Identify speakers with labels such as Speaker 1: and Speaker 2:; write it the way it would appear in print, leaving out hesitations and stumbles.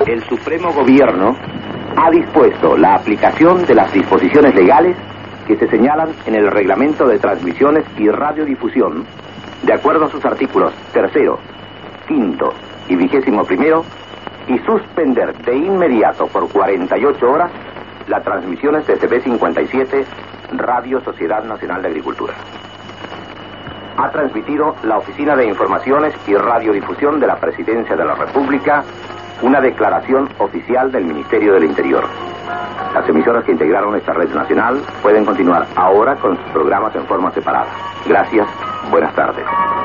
Speaker 1: El Supremo Gobierno ha dispuesto la aplicación de las disposiciones legales que se señalan en el Reglamento de Transmisiones y Radiodifusión, de acuerdo a sus artículos 3º, 5º y 21º, y suspender de inmediato por 48 horas las transmisiones de CB57, Radio Sociedad Nacional de Agricultura. Ha transmitido la Oficina de Informaciones y Radiodifusión de la Presidencia de la República una declaración oficial del Ministerio del Interior. Las emisoras que integraron esta red nacional pueden continuar ahora con sus programas en forma separada. Gracias, buenas tardes.